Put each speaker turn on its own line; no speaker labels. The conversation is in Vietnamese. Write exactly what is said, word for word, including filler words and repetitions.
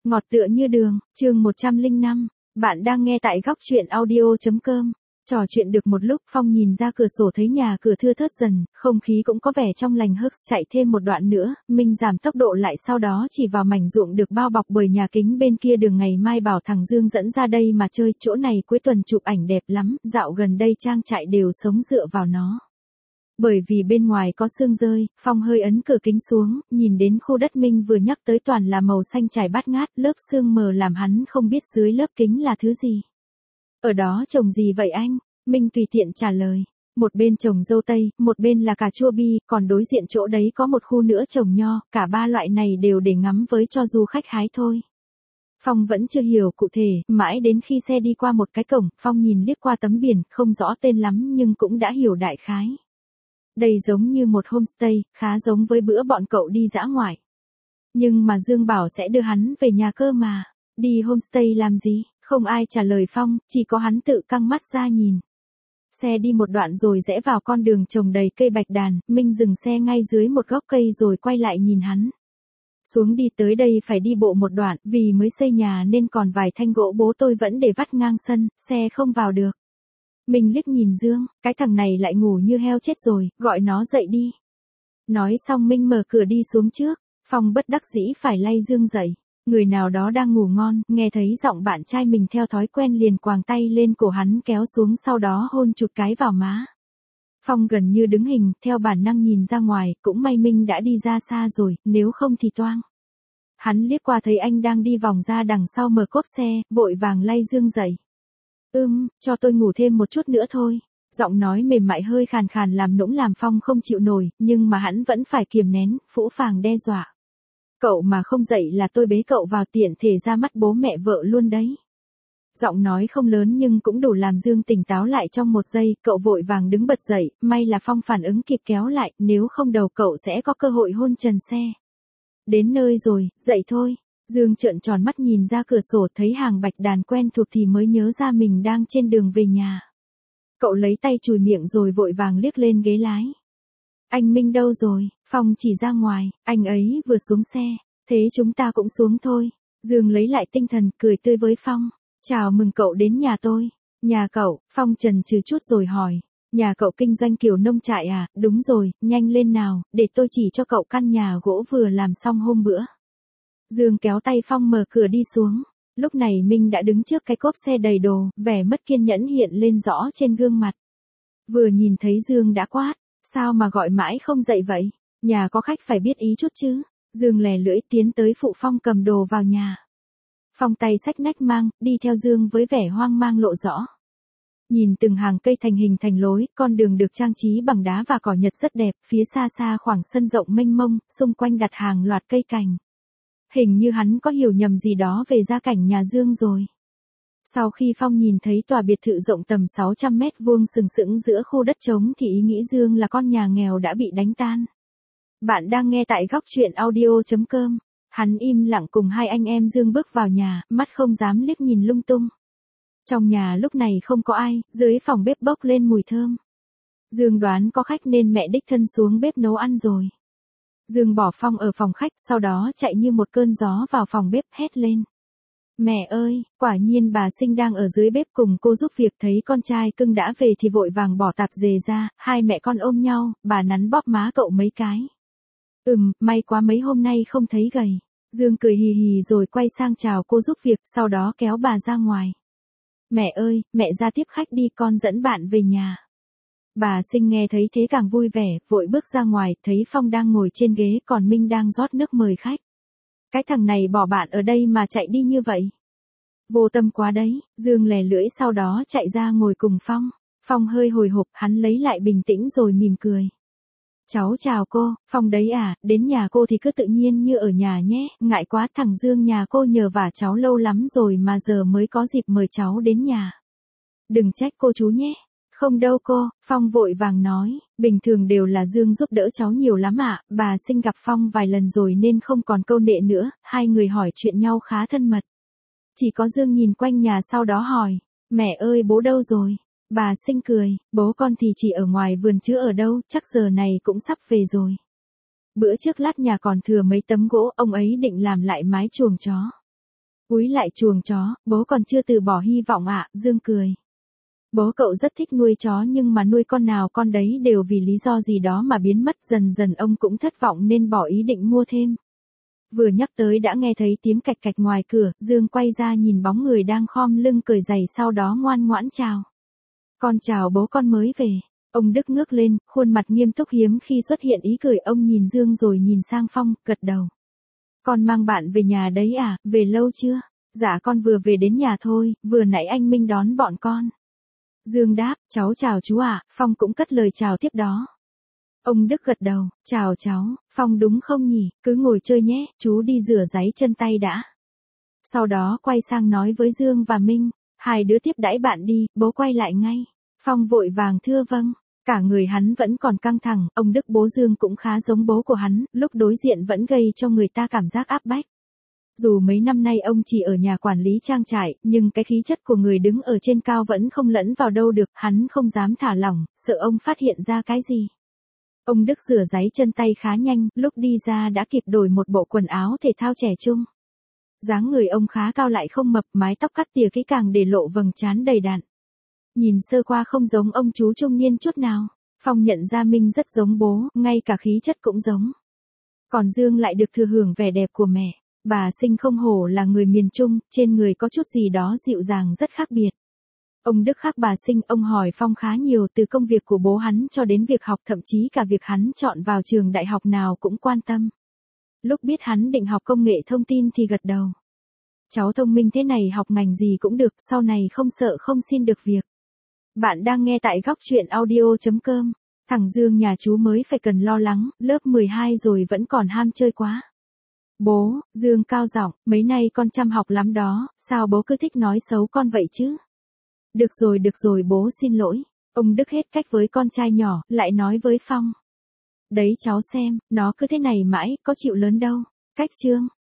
Ngọt tựa như đường, chương một trăm lẻ năm. Bạn đang nghe tại góc truyện audio.com. Trò chuyện được một lúc, Phong nhìn ra cửa sổ thấy nhà cửa thưa thớt dần, không khí cũng có vẻ trong lành hức. Chạy thêm một đoạn nữa, Minh giảm tốc độ lại, sau đó chỉ vào mảnh ruộng được bao bọc bởi nhà kính bên kia đường. Ngày mai bảo thằng Dương dẫn ra đây mà chơi, chỗ này cuối tuần chụp ảnh đẹp lắm, dạo gần đây trang trại đều sống dựa vào nó. Bởi vì bên ngoài có sương rơi, Phong hơi ấn cửa kính xuống, nhìn đến khu đất Minh vừa nhắc tới toàn là màu xanh trải bát ngát, lớp sương mờ làm hắn không biết dưới lớp kính là thứ gì. Ở đó trồng gì vậy anh? Minh tùy tiện trả lời. Một bên trồng dâu tây, một bên là cà chua bi, còn đối diện chỗ đấy có một khu nữa trồng nho, cả ba loại này đều để ngắm với cho du khách hái thôi. Phong vẫn chưa hiểu cụ thể, mãi đến khi xe đi qua một cái cổng, Phong nhìn liếc qua tấm biển, không rõ tên lắm nhưng cũng đã hiểu đại khái. Đây giống như một homestay, khá giống với bữa bọn cậu đi dã ngoại. Nhưng mà Dương bảo sẽ đưa hắn về nhà cơ mà. Đi homestay làm gì? Không ai trả lời Phong, chỉ có hắn tự căng mắt ra nhìn. Xe đi một đoạn rồi rẽ vào con đường trồng đầy cây bạch đàn, Minh dừng xe ngay dưới một gốc cây rồi quay lại nhìn hắn. Xuống đi, tới đây phải đi bộ một đoạn, vì mới xây nhà nên còn vài thanh gỗ bố tôi vẫn để vắt ngang sân, xe không vào được. Mình liếc nhìn Dương, cái thằng này lại ngủ như heo chết rồi, gọi nó dậy đi. Nói xong Minh mở cửa đi xuống trước, Phong bất đắc dĩ phải lay Dương dậy. Người nào đó đang ngủ ngon, nghe thấy giọng bạn trai mình theo thói quen liền quàng tay lên cổ hắn kéo xuống, sau đó hôn chụt cái vào má. Phong gần như đứng hình, theo bản năng nhìn ra ngoài, cũng may Minh đã đi ra xa rồi, nếu không thì toang. Hắn liếc qua thấy anh đang đi vòng ra đằng sau mở cốp xe, vội vàng lay Dương dậy. Ưm, cho tôi ngủ thêm một chút nữa thôi. Giọng nói mềm mại hơi khàn khàn làm nũng làm Phong không chịu nổi, nhưng mà hắn vẫn phải kiềm nén, phũ phàng đe dọa. Cậu mà không dậy là tôi bế cậu vào, tiện thể ra mắt bố mẹ vợ luôn đấy. Giọng nói không lớn nhưng cũng đủ làm Dương tỉnh táo lại trong một giây, cậu vội vàng đứng bật dậy, may là Phong phản ứng kịp kéo lại, nếu không đầu cậu sẽ có cơ hội hôn trần xe. Đến nơi rồi, dậy thôi. Dương trợn tròn mắt nhìn ra cửa sổ, thấy hàng bạch đàn quen thuộc thì mới nhớ ra mình đang trên đường về nhà. Cậu lấy tay chùi miệng rồi vội vàng liếc lên ghế lái. Anh Minh đâu rồi? Phong chỉ ra ngoài, anh ấy vừa xuống xe, thế chúng ta cũng xuống thôi. Dương lấy lại tinh thần, cười tươi với Phong. Chào mừng cậu đến nhà tôi. Nhà cậu? Phong chần chừ chút rồi hỏi. Nhà cậu kinh doanh kiểu nông trại à? Đúng rồi, nhanh lên nào, để tôi chỉ cho cậu căn nhà gỗ vừa làm xong hôm bữa. Dương kéo tay Phong mở cửa đi xuống. Lúc này Minh đã đứng trước cái cốp xe đầy đồ, vẻ mất kiên nhẫn hiện lên rõ trên gương mặt. Vừa nhìn thấy Dương đã quát, sao mà gọi mãi không dậy vậy? Nhà có khách phải biết ý chút chứ. Dương lè lưỡi tiến tới phụ Phong cầm đồ vào nhà. Phong tay xách nách mang, đi theo Dương với vẻ hoang mang lộ rõ. Nhìn từng hàng cây thành hình thành lối, con đường được trang trí bằng đá và cỏ nhật rất đẹp, phía xa xa khoảng sân rộng mênh mông, xung quanh đặt hàng loạt cây cành. Hình như hắn có hiểu nhầm gì đó về gia cảnh nhà Dương rồi. Sau khi Phong nhìn thấy tòa biệt thự rộng tầm sáu trăm mét vuông sừng sững giữa khu đất trống thì ý nghĩ Dương là con nhà nghèo đã bị đánh tan. Bạn đang nghe tại góc truyện audio.com. Hắn im lặng cùng hai anh em Dương bước vào nhà, mắt không dám liếc nhìn lung tung. Trong nhà lúc này không có ai, dưới phòng bếp bốc lên mùi thơm. Dương đoán có khách nên mẹ đích thân xuống bếp nấu ăn rồi. Dương bỏ Phong ở phòng khách, sau đó chạy như một cơn gió vào phòng bếp hét lên. Mẹ ơi, quả nhiên bà Sinh đang ở dưới bếp cùng cô giúp việc, thấy con trai cưng đã về thì vội vàng bỏ tạp dề ra, hai mẹ con ôm nhau, bà nắn bóp má cậu mấy cái. Ừm, may quá mấy hôm nay không thấy gầy. Dương cười hì hì rồi quay sang chào cô giúp việc, sau đó kéo bà ra ngoài. Mẹ ơi, mẹ ra tiếp khách đi, con dẫn bạn về nhà. Bà Sinh nghe thấy thế càng vui vẻ, vội bước ra ngoài, thấy Phong đang ngồi trên ghế còn Minh đang rót nước mời khách. Cái thằng này bỏ bạn ở đây mà chạy đi như vậy. Vô tâm quá đấy, Dương lè lưỡi sau đó chạy ra ngồi cùng Phong. Phong hơi hồi hộp, hắn lấy lại bình tĩnh rồi mỉm cười. Cháu chào cô, Phong đấy à, đến nhà cô thì cứ tự nhiên như ở nhà nhé, ngại quá, thằng Dương nhà cô nhờ vả cháu lâu lắm rồi mà giờ mới có dịp mời cháu đến nhà. Đừng trách cô chú nhé. Không đâu cô, Phong vội vàng nói, bình thường đều là Dương giúp đỡ cháu nhiều lắm ạ, bà Sinh gặp Phong vài lần rồi nên không còn câu nệ nữa, hai người hỏi chuyện nhau khá thân mật. Chỉ có Dương nhìn quanh nhà sau đó hỏi, mẹ ơi bố đâu rồi? Bà Sinh cười, bố con thì chỉ ở ngoài vườn chứ ở đâu, chắc giờ này cũng sắp về rồi. Bữa trước lát nhà còn thừa mấy tấm gỗ, ông ấy định làm lại mái chuồng chó. Cúi lại chuồng chó, bố còn chưa từ bỏ hy vọng ạ, Dương cười. Bố cậu rất thích nuôi chó nhưng mà nuôi con nào con đấy đều vì lý do gì đó mà biến mất, dần dần ông cũng thất vọng nên bỏ ý định mua thêm. Vừa nhắc tới đã nghe thấy tiếng cạch cạch ngoài cửa, Dương quay ra nhìn bóng người đang khom lưng cởi giày sau đó ngoan ngoãn chào. Con chào bố, con mới về. Ông Đức ngước lên, khuôn mặt nghiêm túc hiếm khi xuất hiện ý cười, ông nhìn Dương rồi nhìn sang Phong, gật đầu. Con mang bạn về nhà đấy à, về lâu chưa? Dạ con vừa về đến nhà thôi, vừa nãy anh Minh đón bọn con. Dương đáp, cháu chào chú ạ, Phong cũng cất lời chào tiếp đó. Ông Đức gật đầu, chào cháu, Phong đúng không nhỉ, cứ ngồi chơi nhé, chú đi rửa ráy chân tay đã. Sau đó quay sang nói với Dương và Minh, hai đứa tiếp đãi bạn đi, bố quay lại ngay. Phong vội vàng thưa vâng, cả người hắn vẫn còn căng thẳng, ông Đức bố Dương cũng khá giống bố của hắn, lúc đối diện vẫn gây cho người ta cảm giác áp bách. Dù mấy năm nay ông chỉ ở nhà quản lý trang trại, nhưng cái khí chất của người đứng ở trên cao vẫn không lẫn vào đâu được, hắn không dám thả lỏng, sợ ông phát hiện ra cái gì. Ông Đức rửa ráy chân tay khá nhanh, lúc đi ra đã kịp đổi một bộ quần áo thể thao trẻ trung. Dáng người ông khá cao lại không mập, mái tóc cắt tỉa kỹ càng để lộ vầng trán đầy đặn. Nhìn sơ qua không giống ông chú trung niên chút nào. Phong nhận ra Minh rất giống bố, ngay cả khí chất cũng giống. Còn Dương lại được thừa hưởng vẻ đẹp của mẹ. Bà Sinh không hổ là người miền Trung, trên người có chút gì đó dịu dàng rất khác biệt. Ông Đức khác bà Sinh, ông hỏi Phong khá nhiều, từ công việc của bố hắn cho đến việc học, thậm chí cả việc hắn chọn vào trường đại học nào cũng quan tâm. Lúc biết hắn định học công nghệ thông tin thì gật đầu. Cháu thông minh thế này học ngành gì cũng được, sau này không sợ không xin được việc. Bạn đang nghe tại góc truyện audio chấm com. Thằng Dương nhà chú mới phải cần lo lắng, lớp mười hai rồi vẫn còn ham chơi quá. Bố, Dương cao giọng, mấy nay con chăm học lắm đó, sao bố cứ thích nói xấu con vậy chứ? Được rồi được rồi bố xin lỗi. Ông Đức hết cách với con trai nhỏ, lại nói với Phong. Đấy cháu xem, nó cứ thế này mãi, có chịu lớn đâu. Cách Trương,